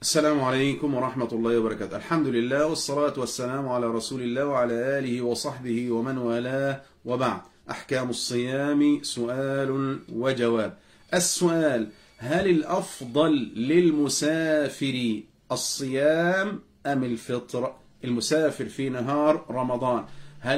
السلام عليكم ورحمة الله وبركاته. الحمد لله والصلاة والسلام على رسول الله وعلى آله وصحبه ومن والاه، وبعد. أحكام الصيام سؤال وجواب. السؤال: هل الأفضل للمسافر الصيام أم الفطر؟ المسافر في نهار رمضان، هل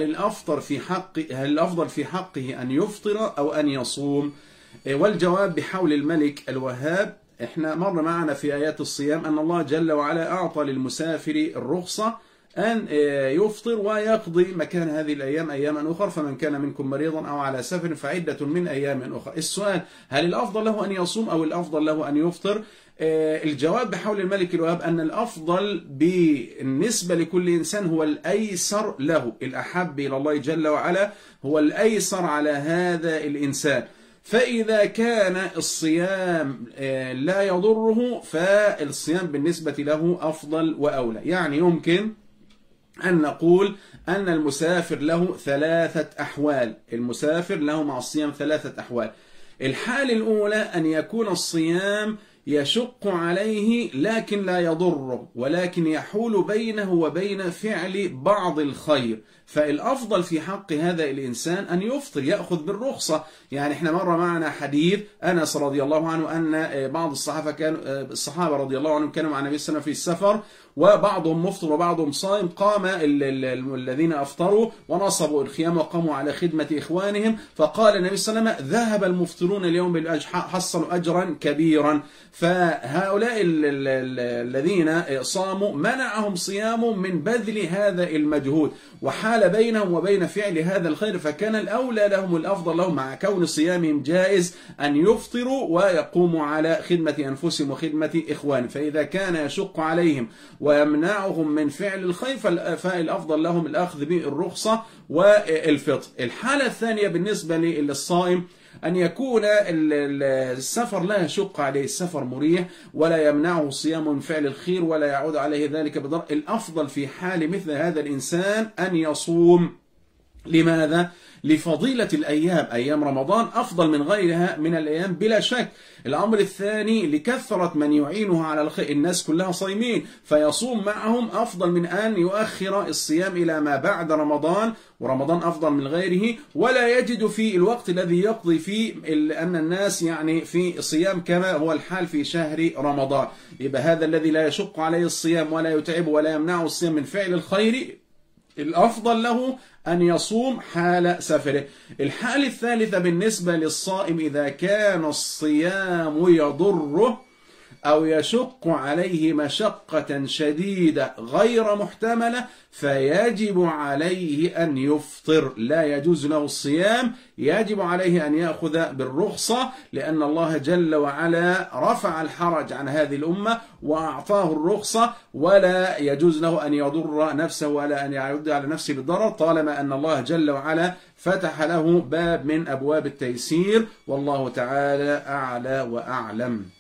الأفضل في حقه أن يفطر أو أن يصوم؟ والجواب بحول الملك الوهاب. احنا مر معنا في آيات الصيام أن الله جل وعلا أعطى للمسافر الرخصة أن يفطر ويقضي مكان هذه الأيام أياما أخرى، فمن كان منكم مريضا أو على سفر فعدة من أيام أخرى. السؤال: هل الأفضل له أن يصوم أو الأفضل له أن يفطر؟ الجواب بحول الملك الوهاب أن الأفضل بالنسبة لكل إنسان هو الأيسر له، الأحب إلى الله جل وعلا هو الأيسر على هذا الإنسان. فإذا كان الصيام لا يضره فالصيام بالنسبة له أفضل وأولى. يعني يمكن أن نقول أن المسافر له ثلاثة أحوال، المسافر له مع الصيام ثلاثة أحوال. الحالة الأولى أن يكون الصيام يشق عليه لكن لا يضره، ولكن يحول بينه وبين فعل بعض الخير، فالأفضل في حق هذا الإنسان أن يفطر، يأخذ بالرخصة. يعني احنا مر معنا حديث أنس رضي الله عنه أن بعض الصحابة رضي الله عنهم كانوا مع النبي صلى الله عليه وسلم في السفر، وبعضهم مفطر وبعضهم صائم. قام الذين أفطروا ونصبوا الخيام وقاموا على خدمة إخوانهم، فقال النبي صلى الله عليه وسلم: ذهب المفطرون اليوم بالأجر، حصلوا أجرا كبيرا. فهؤلاء الذين صاموا منعهم صيامهم من بذل هذا المجهود، وحال بينهم وبين فعل هذا الخير، فكان الأولى لهم الأفضل لهم مع كون صيامهم جائز أن يفطروا ويقوموا على خدمة أنفسهم وخدمة إخوانهم. فإذا كان يشق عليهم ويمنعهم من فعل الخير فالأفضل لهم الأخذ بالرخصة والفطر. الحالة الثانية بالنسبة للصائم أن يكون السفر لا يشق عليه، السفر مريح ولا يمنعه صيام من فعل الخير ولا يعود عليه ذلك بضر. الأفضل في حال مثل هذا الإنسان أن يصوم. لماذا؟ لفضيلة الأيام، أيام رمضان أفضل من غيرها من الأيام بلا شك. الأمر الثاني لكثرة من يعينه على الخير، الناس كلها صايمين فيصوم معهم أفضل من أن يؤخر الصيام إلى ما بعد رمضان، ورمضان أفضل من غيره، ولا يجد في الوقت الذي يقضي فيه أن الناس يعني في صيام كما هو الحال في شهر رمضان. يبقى هذا الذي لا يشق عليه الصيام ولا يتعب ولا يمنعه الصيام من فعل الخير الأفضل له أن يصوم حال سفره. الحالة الثالثة بالنسبة للصائم: إذا كان الصيام يضره أو يشق عليه مشقة شديدة غير محتملة فيجب عليه أن يفطر، لا يجوز له الصيام، يجب عليه أن يأخذ بالرخصة، لأن الله جل وعلا رفع الحرج عن هذه الأمة وأعطاه الرخصة، ولا يجوز له أن يضر نفسه ولا أن يعود على نفسه بالضرر طالما أن الله جل وعلا فتح له باب من أبواب التيسير. والله تعالى أعلى وأعلم.